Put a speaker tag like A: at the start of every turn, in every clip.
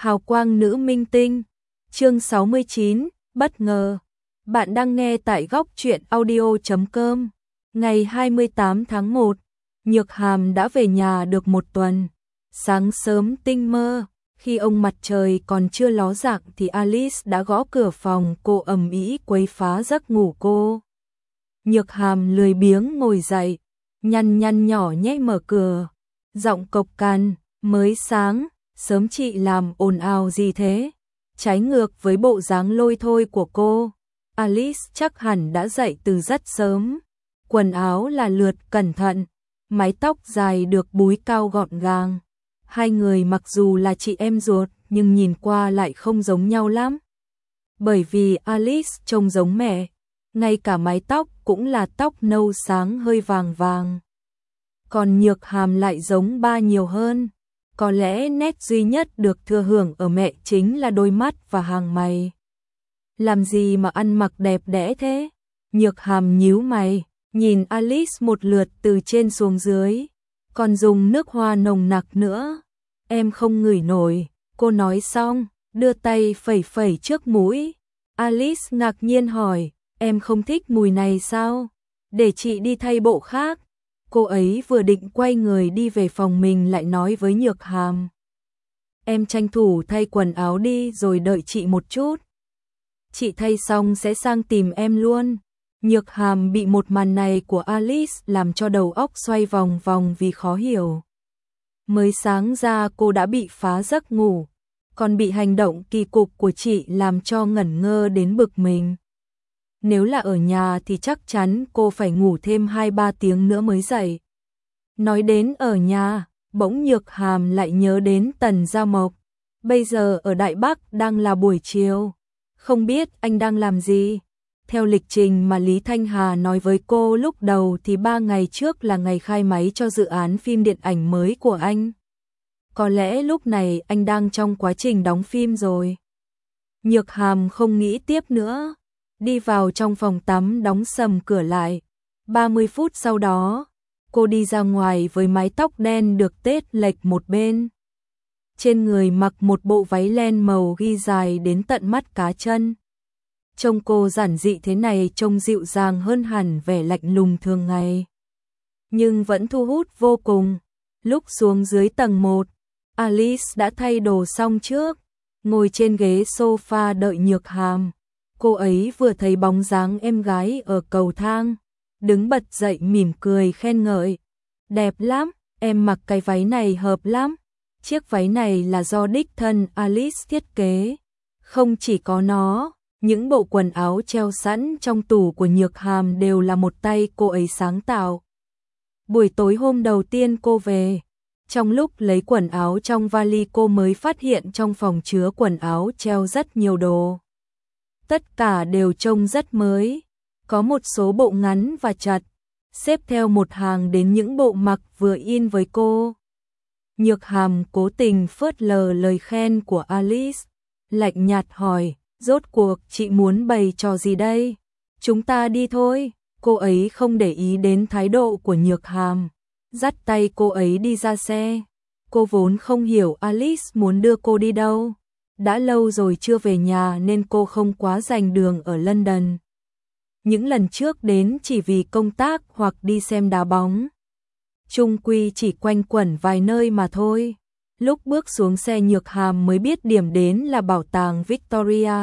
A: Hào quang nữ minh tinh. Chương 69, bất ngờ. Bạn đang nghe tại góc truyện audio.com. Ngày 28 tháng 1, Nhược Hàm đã về nhà được một tuần. Sáng sớm tinh mơ, khi ông mặt trời còn chưa ló dạng thì Alice đã gõ cửa phòng cô ầm ĩ quấy phá giấc ngủ cô. Nhược Hàm lười biếng ngồi dậy, nhăn nhỏ nhẹ mở cửa, giọng cộc cằn, mới sáng, sớm chị làm ồn ào gì thế? Trái ngược với bộ dáng lôi thôi của cô, Alice chắc hẳn đã dậy từ rất sớm. Quần áo là lượt cẩn thận, mái tóc dài được búi cao gọn gàng. Hai người mặc dù là chị em ruột nhưng nhìn qua lại không giống nhau lắm. Bởi vì Alice trông giống mẹ, ngay cả mái tóc cũng là tóc nâu sáng hơi vàng vàng. Còn Nhược Hàm lại giống ba nhiều hơn. Có lẽ nét duy nhất được thừa hưởng ở mẹ chính là đôi mắt và hàng mày. Làm gì mà ăn mặc đẹp đẽ thế? Nhược Hàm nhíu mày, nhìn Alice một lượt từ trên xuống dưới. Còn dùng nước hoa nồng nặc nữa. Em không ngửi nổi, cô nói xong, đưa tay phẩy phẩy trước mũi. Alice ngạc nhiên hỏi, em không thích mùi này sao? Để chị đi thay bộ khác. Cô ấy vừa định quay người đi về phòng mình lại nói với Nhược Hàm. Em tranh thủ thay quần áo đi rồi đợi chị một chút. Chị thay xong sẽ sang tìm em luôn. Nhược Hàm bị một màn này của Alice làm cho đầu óc xoay vòng vòng vì khó hiểu. Mới sáng ra cô đã bị phá giấc ngủ, còn bị hành động kỳ cục của chị làm cho ngẩn ngơ đến bực mình. Nếu là ở nhà thì chắc chắn cô phải ngủ thêm 2-3 tiếng nữa mới dậy. Nói đến ở nhà, bỗng Nhược Hàm lại nhớ đến Tần Gia Mộc. Bây giờ ở Đại Bắc đang là buổi chiều. Không biết anh đang làm gì? Theo lịch trình mà Lý Thanh Hà nói với cô lúc đầu thì 3 ngày trước là ngày khai máy cho dự án phim điện ảnh mới của anh. Có lẽ lúc này anh đang trong quá trình đóng phim rồi. Nhược Hàm không nghĩ tiếp nữa. Đi vào trong phòng tắm đóng sầm cửa lại. 30 phút sau đó, cô đi ra ngoài với mái tóc đen được tết lệch một bên. Trên người mặc một bộ váy len màu ghi dài đến tận mắt cá chân. Trông cô giản dị thế này trông dịu dàng hơn hẳn vẻ lạnh lùng thường ngày. Nhưng vẫn thu hút vô cùng. Lúc xuống dưới tầng 1, Alice đã thay đồ xong trước, ngồi trên ghế sofa đợi Nhược Hàm. Cô ấy vừa thấy bóng dáng em gái ở cầu thang, đứng bật dậy mỉm cười khen ngợi. Đẹp lắm, em mặc cái váy này hợp lắm. Chiếc váy này là do đích thân Alice thiết kế. Không chỉ có nó, những bộ quần áo treo sẵn trong tủ của Nhược Hàm đều là một tay cô ấy sáng tạo. Buổi tối hôm đầu tiên cô về, trong lúc lấy quần áo trong vali cô mới phát hiện trong phòng chứa quần áo treo rất nhiều đồ. Tất cả đều trông rất mới, có một số bộ ngắn và chật, xếp theo một hàng đến những bộ mặc vừa in với cô. Nhược Hàm cố tình phớt lờ lời khen của Alice, lạnh nhạt hỏi, rốt cuộc chị muốn bày trò gì đây? Chúng ta đi thôi. Cô ấy không để ý đến thái độ của Nhược Hàm, dắt tay cô ấy đi ra xe. Cô vốn không hiểu Alice muốn đưa cô đi đâu. Đã lâu rồi chưa về nhà nên cô không quá rành đường ở London. Những lần trước đến chỉ vì công tác hoặc đi xem đá bóng. Chung quy chỉ quanh quẩn vài nơi mà thôi. Lúc bước xuống xe Nhược Hàm mới biết điểm đến là bảo tàng Victoria.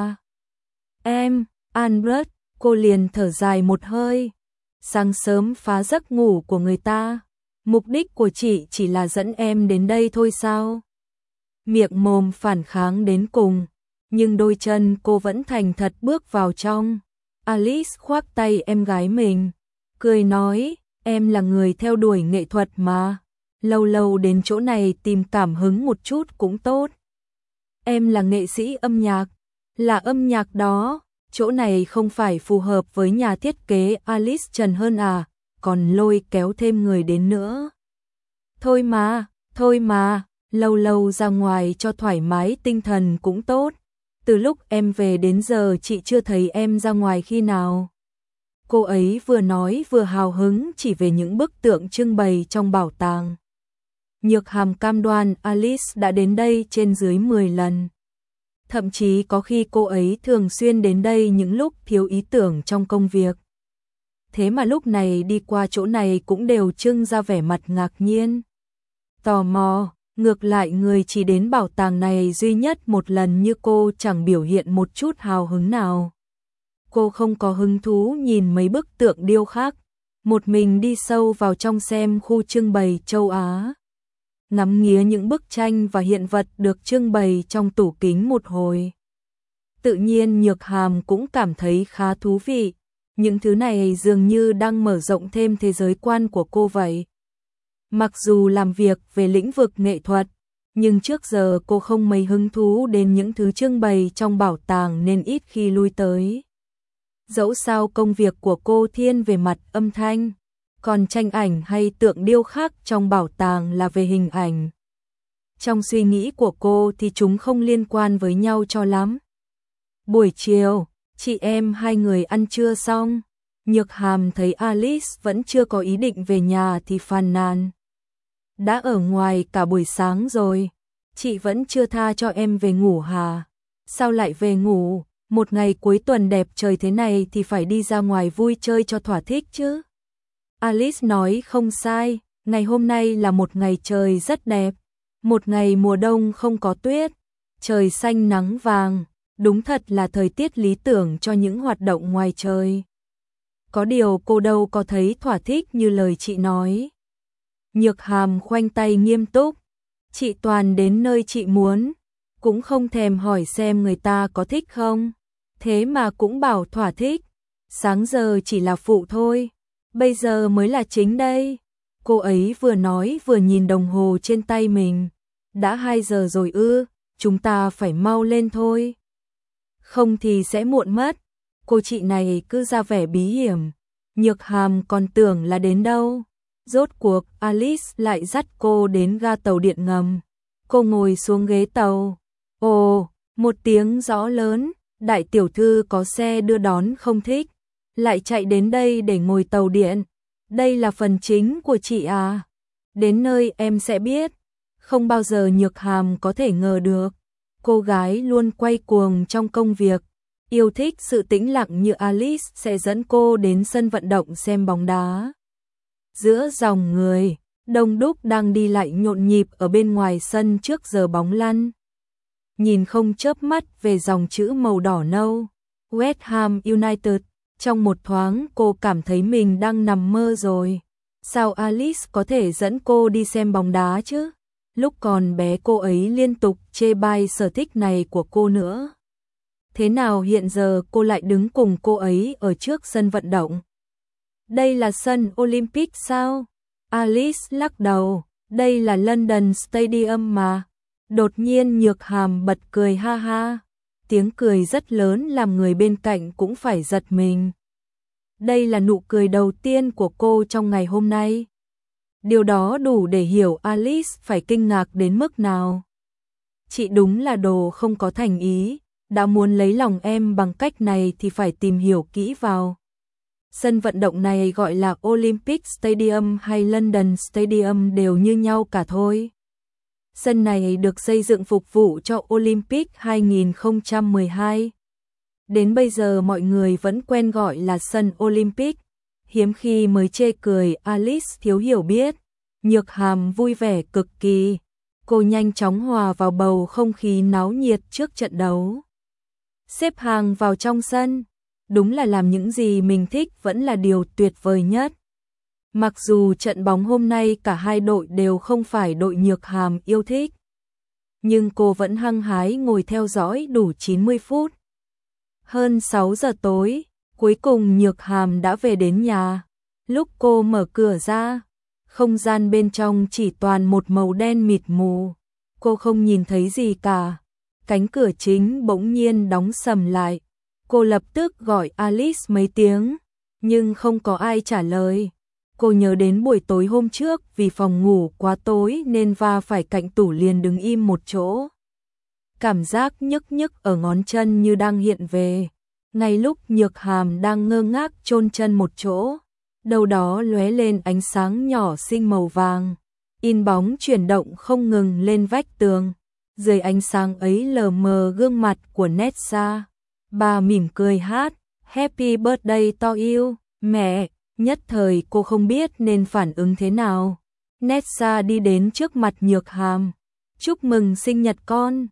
A: Em, Albert, cô liền thở dài một hơi. Sáng sớm phá giấc ngủ của người ta. Mục đích của chị chỉ là dẫn em đến đây thôi sao? Miệng mồm phản kháng đến cùng, nhưng đôi chân cô vẫn thành thật bước vào trong. Alice khoác tay em gái mình, cười nói, em là người theo đuổi nghệ thuật mà, lâu lâu đến chỗ này tìm cảm hứng một chút cũng tốt. Em là nghệ sĩ âm nhạc, là âm nhạc đó, chỗ này không phải phù hợp với nhà thiết kế Alice Trần hơn à, còn lôi kéo thêm người đến nữa. Thôi mà. Lâu lâu ra ngoài cho thoải mái tinh thần cũng tốt. Từ lúc em về đến giờ chị chưa thấy em ra ngoài khi nào. Cô ấy vừa nói vừa hào hứng chỉ về những bức tượng trưng bày trong bảo tàng. Nhược Hàm cam đoan Alice đã đến đây trên dưới 10 lần. Thậm chí có khi cô ấy thường xuyên đến đây những lúc thiếu ý tưởng trong công việc. Thế mà lúc này đi qua chỗ này cũng đều trưng ra vẻ mặt ngạc nhiên, tò mò. Ngược lại người chỉ đến bảo tàng này duy nhất một lần như cô chẳng biểu hiện một chút hào hứng nào. Cô không có hứng thú nhìn mấy bức tượng điêu khác, một mình đi sâu vào trong xem khu trưng bày châu Á. Ngắm nghía những bức tranh và hiện vật được trưng bày trong tủ kính một hồi. Tự nhiên Nhược Hàm cũng cảm thấy khá thú vị, những thứ này dường như đang mở rộng thêm thế giới quan của cô vậy. Mặc dù làm việc về lĩnh vực nghệ thuật, nhưng trước giờ cô không mấy hứng thú đến những thứ trưng bày trong bảo tàng nên ít khi lui tới. Dẫu sao công việc của cô thiên về mặt âm thanh, còn tranh ảnh hay tượng điêu khắc trong bảo tàng là về hình ảnh. Trong suy nghĩ của cô thì chúng không liên quan với nhau cho lắm. Buổi chiều, chị em hai người ăn trưa xong, Nhược Hàm thấy Alice vẫn chưa có ý định về nhà thì phàn nàn. Đã ở ngoài cả buổi sáng rồi, chị vẫn chưa tha cho em về ngủ hả? Sao lại về ngủ? Một ngày cuối tuần đẹp trời thế này thì phải đi ra ngoài vui chơi cho thỏa thích chứ. Alice nói không sai, ngày hôm nay là một ngày trời rất đẹp. Một ngày mùa đông không có tuyết, trời xanh nắng vàng, đúng thật là thời tiết lý tưởng cho những hoạt động ngoài trời. Có điều cô đâu có thấy thỏa thích như lời chị nói. Nhược Hàm khoanh tay nghiêm túc, chị toàn đến nơi chị muốn, cũng không thèm hỏi xem người ta có thích không. Thế mà cũng bảo thỏa thích, sáng giờ chỉ là phụ thôi, bây giờ mới là chính đây. Cô ấy vừa nói vừa nhìn đồng hồ trên tay mình, đã 2 giờ rồi ư, chúng ta phải mau lên thôi. Không thì sẽ muộn mất. Cô chị này cứ ra vẻ bí hiểm, Nhược Hàm còn tưởng là đến đâu. Rốt cuộc Alice lại dắt cô đến ga tàu điện ngầm. Cô ngồi xuống ghế tàu. Ồ, một tiếng rõ lớn, đại tiểu thư có xe đưa đón không thích, lại chạy đến đây để ngồi tàu điện. Đây là phần chính của chị à? Đến nơi em sẽ biết. Không bao giờ Nhược Hàm có thể ngờ được, cô gái luôn quay cuồng trong công việc, yêu thích sự tĩnh lặng như Alice sẽ dẫn cô đến sân vận động xem bóng đá. Giữa dòng người, đông đúc đang đi lại nhộn nhịp ở bên ngoài sân trước giờ bóng lăn. Nhìn không chớp mắt về dòng chữ màu đỏ nâu, West Ham United, trong một thoáng cô cảm thấy mình đang nằm mơ rồi. Sao Alice có thể dẫn cô đi xem bóng đá chứ? Lúc còn bé cô ấy liên tục chê bai sở thích này của cô nữa. Thế nào hiện giờ cô lại đứng cùng cô ấy ở trước sân vận động? Đây là sân Olympic sao? Alice lắc đầu, đây là London Stadium mà. Đột nhiên Nhược Hàm bật cười ha ha. Tiếng cười rất lớn làm người bên cạnh cũng phải giật mình. Đây là nụ cười đầu tiên của cô trong ngày hôm nay. Điều đó đủ để hiểu Alice phải kinh ngạc đến mức nào. Chị đúng là đồ không có thành ý, đã muốn lấy lòng em bằng cách này thì phải tìm hiểu kỹ vào. Sân vận động này gọi là Olympic Stadium hay London Stadium đều như nhau cả thôi. Sân này được xây dựng phục vụ cho Olympic 2012. Đến bây giờ mọi người vẫn quen gọi là sân Olympic. Hiếm khi mới chê cười Alice thiếu hiểu biết. Nhược Hàm vui vẻ cực kỳ. Cô nhanh chóng hòa vào bầu không khí náo nhiệt trước trận đấu. Xếp hàng vào trong sân. Đúng là làm những gì mình thích vẫn là điều tuyệt vời nhất. Mặc dù trận bóng hôm nay cả hai đội đều không phải đội Nhược Hàm yêu thích, nhưng cô vẫn hăng hái ngồi theo dõi đủ 90 phút. Hơn 6 giờ tối, cuối cùng Nhược Hàm đã về đến nhà. Lúc cô mở cửa ra, không gian bên trong chỉ toàn một màu đen mịt mù. Cô không nhìn thấy gì cả. Cánh cửa chính bỗng nhiên đóng sầm lại. Cô lập tức gọi Alice mấy tiếng, nhưng không có ai trả lời. Cô nhớ đến buổi tối hôm trước vì phòng ngủ quá tối nên va phải cạnh tủ liền đứng im một chỗ. Cảm giác nhức nhức ở ngón chân như đang hiện về. Ngay lúc Nhược Hàm đang ngơ ngác chôn chân một chỗ, đâu đó lóe lên ánh sáng nhỏ xinh màu vàng. in bóng chuyển động không ngừng lên vách tường. Dưới ánh sáng ấy lờ mờ gương mặt của Nessa. Bà mỉm cười hát Happy birthday to you, mẹ. Nhất thời cô không biết nên phản ứng thế nào. Nessa đi đến trước mặt Nhược Hàm. Chúc mừng sinh nhật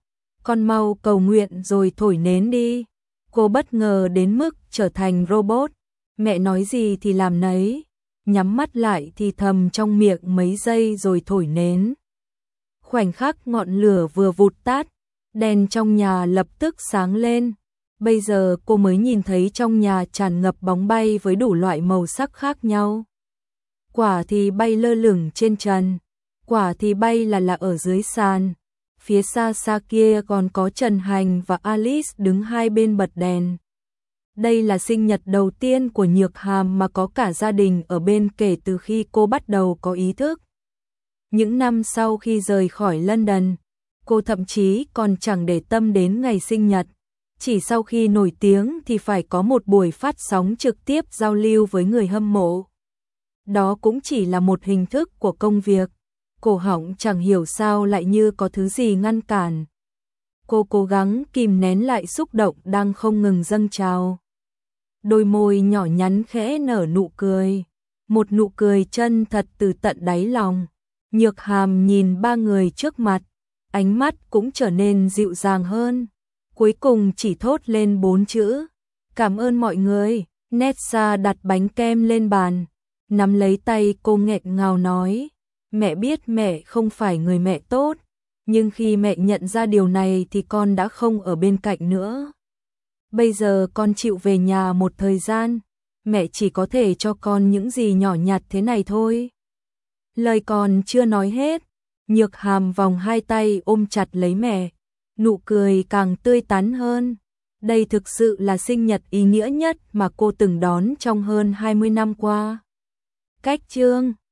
A: con mau cầu nguyện rồi thổi nến đi. Cô bất ngờ đến mức trở thành robot. Mẹ nói gì thì làm nấy. Nhắm mắt lại thì thầm trong miệng mấy giây rồi thổi nến. Khoảnh khắc ngọn lửa vừa vụt tắt, đèn trong nhà lập tức sáng lên. Bây giờ cô mới nhìn thấy trong nhà tràn ngập bóng bay với đủ loại màu sắc khác nhau. Quả thì bay lơ lửng trên trần, quả thì bay là ở dưới sàn. Phía xa xa kia còn có Trần Hành và Alice đứng hai bên bật đèn. Đây là sinh nhật đầu tiên của Nhược Hàm mà có cả gia đình ở bên kể từ khi cô bắt đầu có ý thức. Những năm sau khi rời khỏi London, cô thậm chí còn chẳng để tâm đến ngày sinh nhật. Chỉ sau khi nổi tiếng thì phải có một buổi phát sóng trực tiếp giao lưu với người hâm mộ. Đó cũng chỉ là một hình thức của công việc. Cổ họng chẳng hiểu sao lại như có thứ gì ngăn cản. Cô cố gắng kìm nén lại xúc động đang không ngừng dâng trào. Đôi môi nhỏ nhắn khẽ nở nụ cười. Một nụ cười chân thật từ tận đáy lòng. Nhược Hàm nhìn ba người trước mặt, ánh mắt cũng trở nên dịu dàng hơn. Cuối cùng chỉ thốt lên 4 chữ. Cảm ơn mọi người. Nessa đặt bánh kem lên bàn, nắm lấy tay cô nghẹn ngào nói. Mẹ biết mẹ không phải người mẹ tốt, nhưng khi mẹ nhận ra điều này thì con đã không ở bên cạnh nữa. Bây giờ con chịu về nhà một thời gian, mẹ chỉ có thể cho con những gì nhỏ nhặt thế này thôi. Lời còn chưa nói hết, Nhược Hàm vòng hai tay ôm chặt lấy mẹ, nụ cười càng tươi tắn hơn. Đây thực sự là sinh nhật ý nghĩa nhất mà cô từng đón trong hơn 20 năm qua. Cách chương